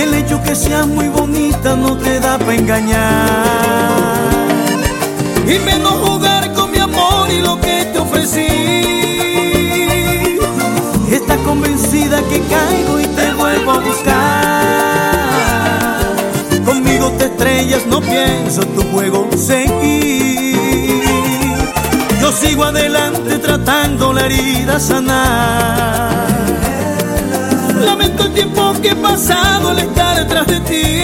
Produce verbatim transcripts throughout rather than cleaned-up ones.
el hecho que seas muy bonita no te da pa' engañar, y menos jugar con mi amor y lo que te ofrecí. Estás convencida que caigo y te vuelvo a buscar. Conmigo te estrellas, no pienso tu juego seguir. Yo sigo adelante tratando la herida sanar. Lamento el tiempo que he pasado al estar detrás de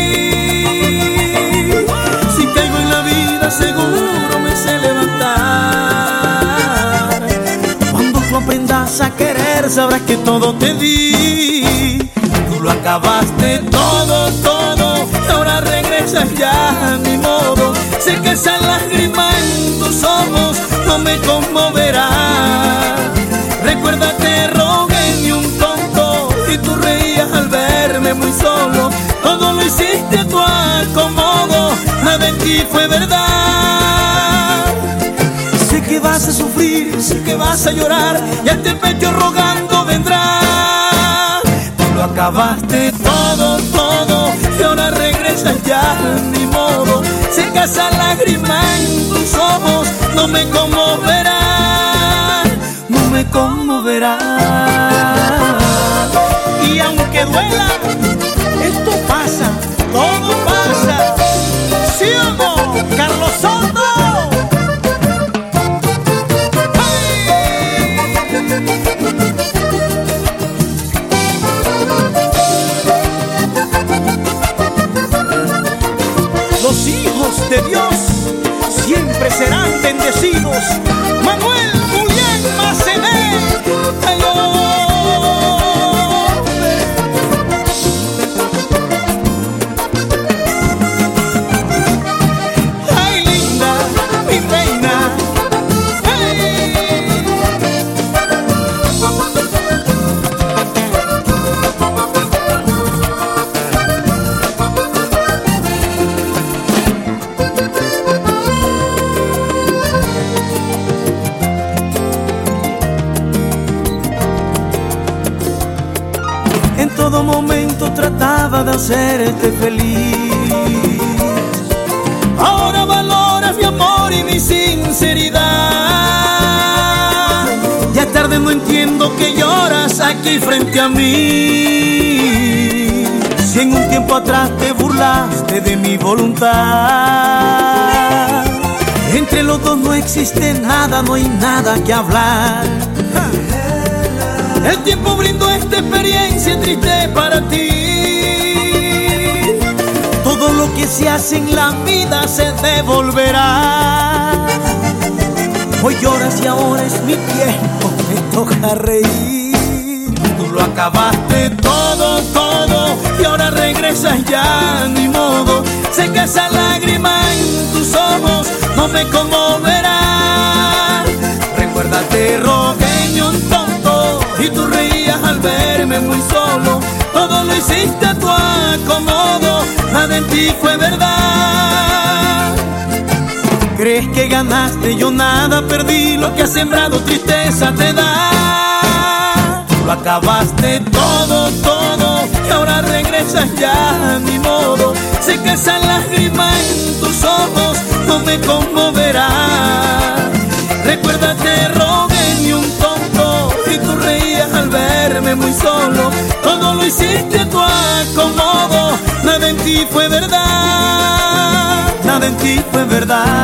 ti. Si caigo en la vida seguro me sé levantar. Cuando tú aprendas a querer sabrás que todo te di. Tú lo acabaste todo, todo, y ahora regresas ya a mi modo. Sé que esa lágrima en tus ojos no me conmoverá. Recuerda, te rogué ni un tonto y tú reías al verme muy solo. Todo lo hiciste a tu acomodo, nada en ti fue verdad. Sé que vas a sufrir, sé que vas a llorar, y a este pecho rogando vendrá. Tú lo acabaste todo, todo, y ahora regresas ya a mi modo. Sé que esa lágrima en tus ojos no me conmoverá, no me conmoverá. Y aunque duela, esto pasa, todo pasa. ¿Sí o no, Carlos Soto? Los hijos de Dios siempre serán bendecidos. Manuel Julián Macené. Ay, oh. Ay, linda, mi reina. Ay. En todo momento trataba de hacerte feliz. Ahora valoras mi amor y mi sinceridad. Ya tarde, no entiendo que lloras aquí frente a mí. Si en un tiempo atrás te burlaste de mi voluntad. Entre los dos no existe nada, no hay nada que hablar. El tiempo brindó esta experiencia triste para ti. Todo lo que se hace en la vida se devolverá. Hoy lloras y ahora es mi tiempo, me toca reír. Tú lo acabaste todo, todo, y ahora regresas ya a mi modo. Sé que esa lágrima en tus ojos no me conmoverá. Recuerda, te rogué ni un tonto y tú reías al verme muy solo. Todo lo hiciste a tu acomodo, nada en ti fue verdad. Crees que ganaste, yo nada perdí. Lo que has sembrado tristeza te da. Tú lo acabaste todo, todo, y ahora regresas ya a mi modo. Sé que esa lágrima en tus ojos no me conmoverá. Recuerda, te rogué ni un tonto y tú reías al verme muy solo. Todo lo hiciste a tu acomodo, nada en ti fue verdad, nada en ti fue verdad.